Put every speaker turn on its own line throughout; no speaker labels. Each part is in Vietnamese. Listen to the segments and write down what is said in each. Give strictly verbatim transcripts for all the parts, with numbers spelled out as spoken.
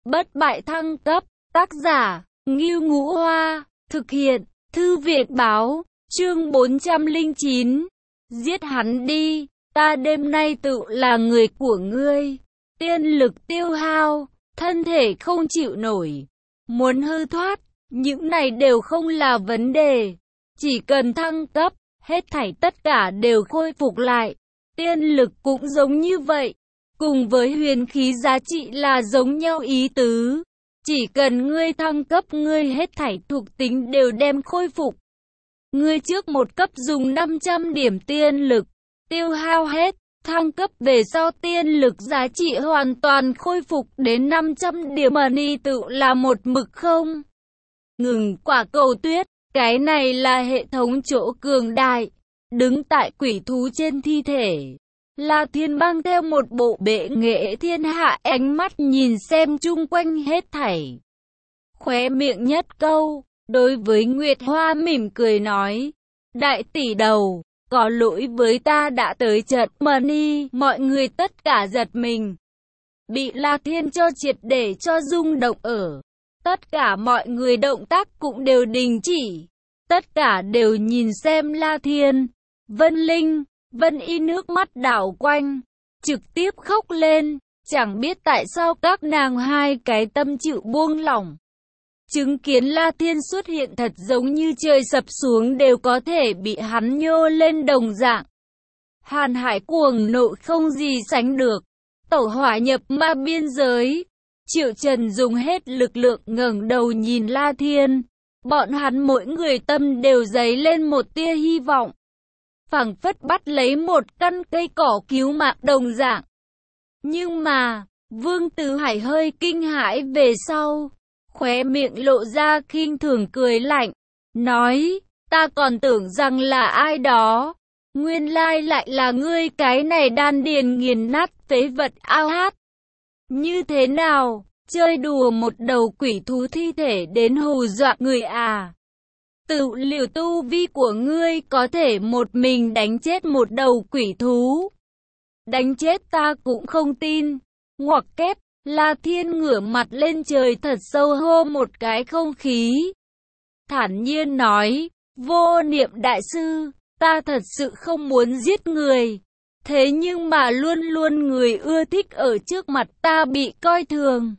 Bất bại thăng cấp, tác giả, Ngưu Ngũ Hoa, thực hiện, Thư viện báo, chương bốn trăm lẻ chín. Giết hắn đi, ta đêm nay tự là người của ngươi. Tiên lực tiêu hao, thân thể không chịu nổi, muốn hư thoát, những này đều không là vấn đề. Chỉ cần thăng cấp, hết thảy tất cả đều khôi phục lại. Tiên lực cũng giống như vậy, cùng với huyền khí giá trị là giống nhau ý tứ. Chỉ cần ngươi thăng cấp, ngươi hết thảy thuộc tính đều đem khôi phục. Ngươi trước một cấp dùng năm trăm điểm tiên lực, tiêu hao hết, thăng cấp về sau tiên lực giá trị hoàn toàn khôi phục đến năm trăm điểm money tự là một mực không ngừng. Quả cầu tuyết, cái này là hệ thống chỗ cường đại. Đứng tại quỷ thú trên thi thể, La Thiên mang theo một bộ bệ nghệ thiên hạ, ánh mắt nhìn xem chung quanh hết thảy. Khóe miệng nhất câu, đối với Nguyệt Hoa mỉm cười nói, đại tỷ đầu, có lỗi với ta đã tới chật money. Mọi người tất cả giật mình, bị La Thiên cho triệt để cho rung động ở. Tất cả mọi người động tác cũng đều đình chỉ, tất cả đều nhìn xem La Thiên. Vân Linh, Vân Y nước mắt đảo quanh, trực tiếp khóc lên, chẳng biết tại sao các nàng hai cái tâm chịu buông lỏng. Chứng kiến La Thiên xuất hiện thật giống như trời sập xuống đều có thể bị hắn nhô lên đồng dạng. Hàn Hải cuồng nộ không gì sánh được, tẩu hỏa nhập ma biên giới. Triệu Trần dùng hết lực lượng ngẩng đầu nhìn La Thiên, bọn hắn mỗi người tâm đều dấy lên một tia hy vọng, phảng phất bắt lấy một căn cây cỏ cứu mạng đồng dạng. Nhưng mà, Vương Tứ Hải hơi kinh hãi về sau, khóe miệng lộ ra khinh thường cười lạnh, nói, ta còn tưởng rằng là ai đó, nguyên lai lại là ngươi cái này đan điền nghiền nát phế vật ao hát. Như thế nào, chơi đùa một đầu quỷ thú thi thể đến hù dọa người à? Tự liều tu vi của ngươi có thể một mình đánh chết một đầu quỷ thú. Đánh chết ta cũng không tin. Ngoặc kép, La Thiên ngửa mặt lên trời thật sâu hô một cái không khí. Thản nhiên nói, Vô Niệm đại sư, ta thật sự không muốn giết người. Thế nhưng mà luôn luôn người ưa thích ở trước mặt ta bị coi thường.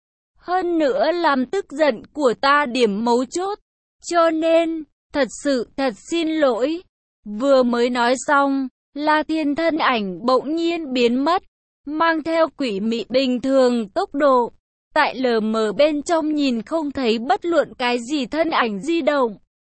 Hơn nữa làm tức giận của ta điểm mấu chốt. Cho nên, thật sự thật xin lỗi. Vừa mới nói xong, La Thiên thân ảnh bỗng nhiên biến mất, mang theo quỷ mị bình thường tốc độ. Tại lờ mờ bên trong nhìn không thấy bất luận cái gì thân ảnh di động,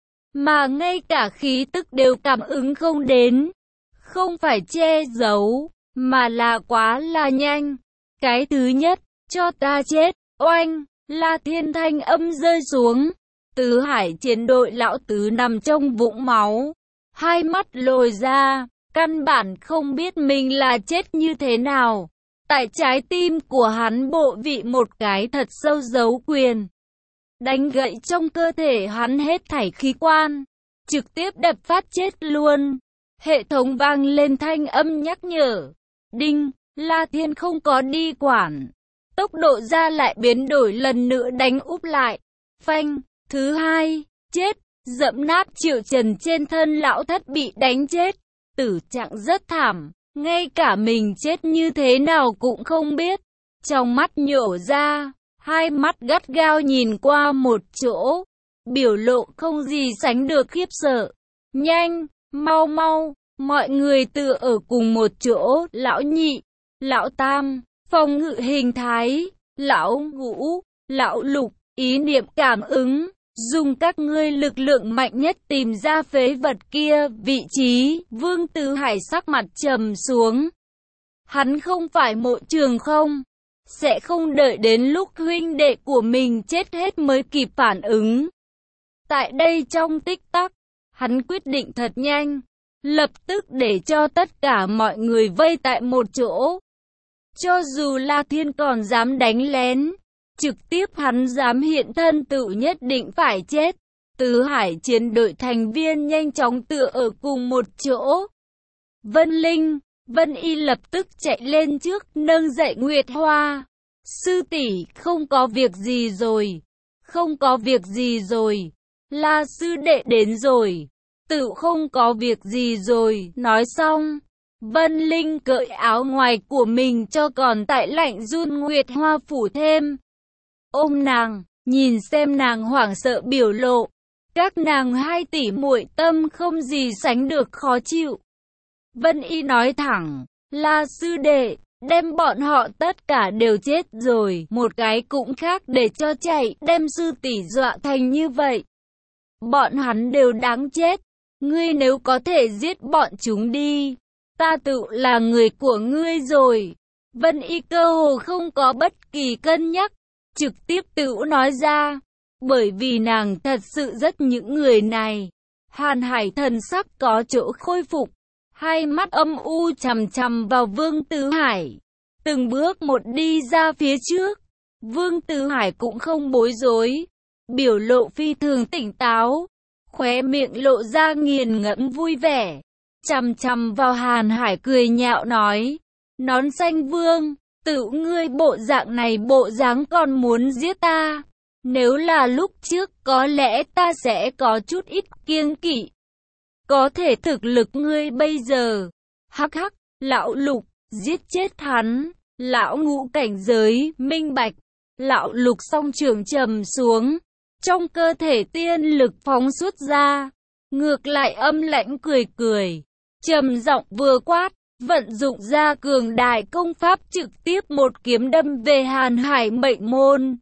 mà ngay cả khí tức đều cảm ứng không đến. Không phải che giấu, mà là quá là nhanh. Cái thứ nhất, cho ta chết, oanh, La Thiên thanh âm rơi xuống. Tứ Hải chiến đội lão tứ nằm trong vũng máu, hai mắt lồi ra, căn bản không biết mình là chết như thế nào. Tại trái tim của hắn bộ vị một cái thật sâu dấu quyền, đánh gậy trong cơ thể hắn hết thảy khí quan, trực tiếp đập phát chết luôn. Hệ thống vang lên thanh âm nhắc nhở. Đinh, La Thiên không có đi quản, tốc độ ra lại biến đổi lần nữa đánh úp lại. Phanh. Thứ hai, chết, dẫm nát. Triệu Trần trên thân lão thất bị đánh chết, tử trạng rất thảm, ngay cả mình chết như thế nào cũng không biết. Trong mắt nhổ ra, hai mắt gắt gao nhìn qua một chỗ, biểu lộ không gì sánh được khiếp sợ. Nhanh, mau mau, mọi người tựa ở cùng một chỗ. Lão nhị, lão tam, phòng ngự hình thái, lão ngũ, lão lục, ý niệm cảm ứng. Dùng các ngươi lực lượng mạnh nhất tìm ra phế vật kia vị trí. Vương Tứ Hải sắc mặt trầm xuống. Hắn không phải Mộ Trường Không, sẽ không đợi đến lúc huynh đệ của mình chết hết mới kịp phản ứng. Tại đây trong tích tắc, hắn quyết định thật nhanh, lập tức để cho tất cả mọi người vây tại một chỗ. Cho dù La Thiên còn dám đánh lén, trực tiếp hắn dám hiện thân tự nhất định phải chết. Tứ Hải chiến đội thành viên nhanh chóng tựa ở cùng một chỗ. Vân Linh, Vân Y lập tức chạy lên trước nâng dậy Nguyệt Hoa. Sư tỷ, không có việc gì rồi. Không có việc gì rồi. La sư đệ đến rồi. Tự không có việc gì rồi. Nói xong, Vân Linh cởi áo ngoài của mình cho còn tại lạnh run Nguyệt Hoa phủ thêm. Ôm nàng, nhìn xem nàng hoảng sợ biểu lộ. Các nàng hai tỷ muội tâm không gì sánh được khó chịu. Vân Y nói thẳng, La sư đệ, đem bọn họ tất cả đều chết rồi, một cái cũng khác để cho chạy, đem sư tỷ dọa thành như vậy. Bọn hắn đều đáng chết, ngươi nếu có thể giết bọn chúng đi, ta tự là người của ngươi rồi. Vân Y cơ hồ không có bất kỳ cân nhắc, trực tiếp tự nói ra, bởi vì nàng thật sự rất những người này. Hàn Hải thần sắc có chỗ khôi phục, hai mắt âm u chằm chằm vào Vương Tứ Hải, từng bước một đi ra phía trước. Vương Tứ Hải cũng không bối rối, biểu lộ phi thường tỉnh táo, khóe miệng lộ ra nghiền ngẫm vui vẻ, chằm chằm vào Hàn Hải cười nhạo nói, nón xanh vương, tự ngươi bộ dạng này bộ dáng còn muốn giết ta. Nếu là lúc trước có lẽ ta sẽ có chút ít kiêng kỵ. Có thể thực lực ngươi bây giờ, hắc hắc, lão Lục, giết chết hắn, lão ngũ cảnh giới, minh bạch. Lão Lục song trường trầm xuống, trong cơ thể tiên lực phóng xuất ra, ngược lại âm lãnh cười cười, trầm giọng vừa quát, vận dụng ra cường đại công pháp trực tiếp một kiếm đâm về Hàn Hải mệnh môn.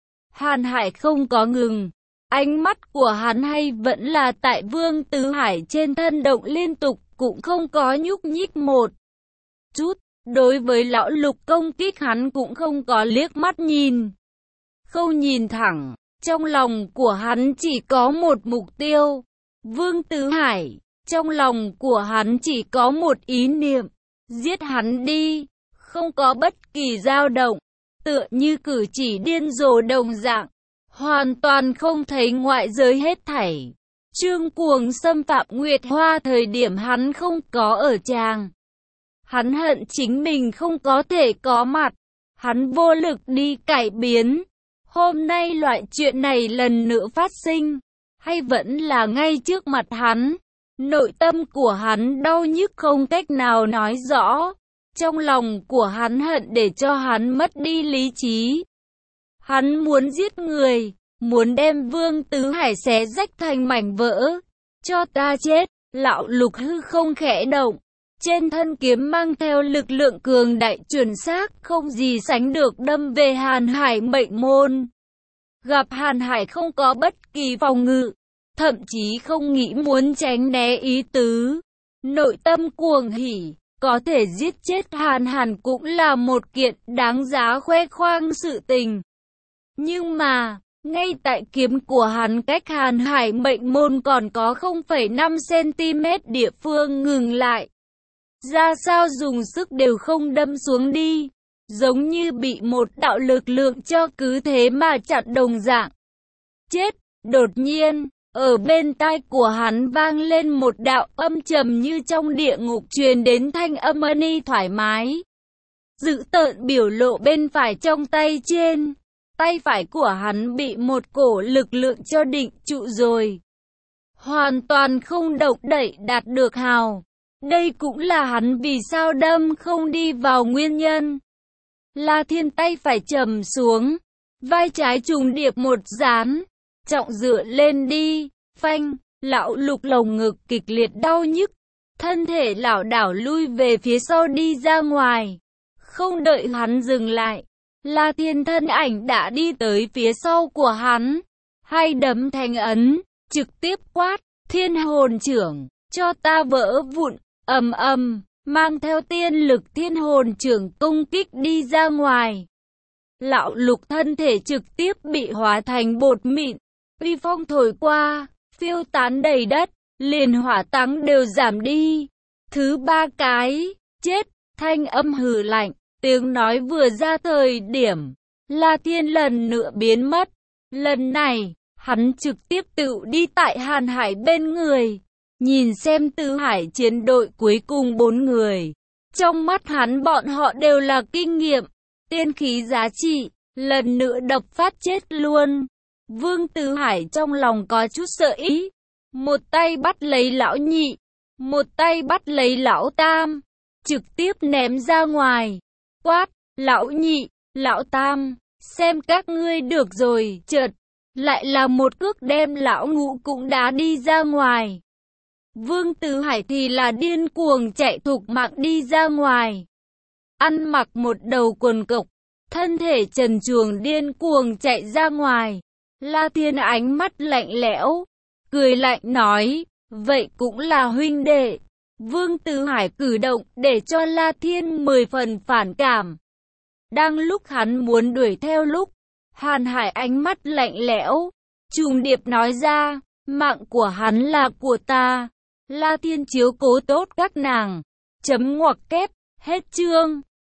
Hàn Hải không có ngừng, ánh mắt của hắn hay vẫn là tại Vương Tứ Hải trên thân động liên tục, cũng không có nhúc nhích một chút. Đối với lão Lục công kích hắn cũng không có liếc mắt nhìn, không nhìn thẳng, trong lòng của hắn chỉ có một mục tiêu. Vương Tứ Hải, trong lòng của hắn chỉ có một ý niệm, giết hắn đi, không có bất kỳ dao động, tựa như cử chỉ điên rồ đồng dạng, hoàn toàn không thấy ngoại giới hết thảy. Trương Cuồng xâm phạm Nguyệt Hoa thời điểm hắn không có ở tràng. Hắn hận chính mình không có thể có mặt, hắn vô lực đi cải biến. Hôm nay loại chuyện này lần nữa phát sinh, hay vẫn là ngay trước mặt hắn, nội tâm của hắn đau nhức không cách nào nói rõ. Trong lòng của hắn hận để cho hắn mất đi lý trí. Hắn muốn giết người, muốn đem Vương Tứ Hải xé rách thành mảnh vỡ. Cho ta chết, lão Lục hư không khẽ động. Trên thân kiếm mang theo lực lượng cường đại chuẩn xác, không gì sánh được đâm về Hàn Hải mệnh môn. Gặp Hàn Hải không có bất kỳ phòng ngự, thậm chí không nghĩ muốn tránh né ý tứ. Nội tâm cuồng hỉ, có thể giết chết Hàn Hàn cũng là một kiện đáng giá khoe khoang sự tình. Nhưng mà, ngay tại kiếm của hắn cách Hàn Hải mệnh môn còn có không phẩy năm xăng-ti-mét địa phương ngừng lại. Ra sao dùng sức đều không đâm xuống đi, giống như bị một đạo lực lượng cho cứ thế mà chặn đồng dạng. Chết, đột nhiên, ở bên tai của hắn vang lên một đạo âm trầm như trong địa ngục truyền đến thanh âm ni thoải mái. Dữ tợn biểu lộ bên phải trong tay trên, tay phải của hắn bị một cổ lực lượng cho định trụ rồi. Hoàn toàn không động đậy đạt được hào. Đây cũng là hắn vì sao đâm không đi vào nguyên nhân. La Thiên tay phải trầm xuống, vai trái trùng điệp một dán, trọng dựa lên đi, phanh, lão Lục lồng ngực kịch liệt đau nhức, thân thể lảo đảo lui về phía sau đi ra ngoài. Không đợi hắn dừng lại, La Thiên thân ảnh đã đi tới phía sau của hắn, hai đấm thành ấn, trực tiếp quát, Thiên Hồn Trưởng, cho ta vỡ vụn. Ầm ầm, mang theo tiên lực Thiên Hồn Trưởng công kích đi ra ngoài. Lão Lục thân thể trực tiếp bị hóa thành bột mịn, uy phong thổi qua, phiêu tán đầy đất, liền hỏa táng đều giảm đi. Thứ ba cái, chết, thanh âm hừ lạnh, tiếng nói vừa ra thời điểm, La Thiên lần nữa biến mất. Lần này, hắn trực tiếp tự đi tại Hàn Hải bên người. Nhìn xem Tứ Hải chiến đội cuối cùng bốn người, trong mắt hắn bọn họ đều là kinh nghiệm. tiên khí giá trị, lần nữa đập phát chết luôn. Vương Tử Hải trong lòng có chút sợ ý, một tay bắt lấy lão nhị, một tay bắt lấy lão tam, trực tiếp ném ra ngoài, quát, lão nhị, lão tam, xem các ngươi được rồi, chợt, lại là một cước đem lão ngũ cũng đá đi ra ngoài. Vương Tử Hải thì là điên cuồng chạy thục mạng đi ra ngoài, ăn mặc một đầu quần cộc, thân thể trần truồng điên cuồng chạy ra ngoài. La Thiên ánh mắt lạnh lẽo, cười lạnh nói, vậy cũng là huynh đệ. Vương Tử Hải cử động để cho La Thiên mười phần phản cảm. Đang lúc hắn muốn đuổi theo lúc, Hàn Hải ánh mắt lạnh lẽo, trùng điệp nói ra, mạng của hắn là của ta. La Thiên chiếu cố tốt các nàng. Chấm ngoặc kép, hết chương.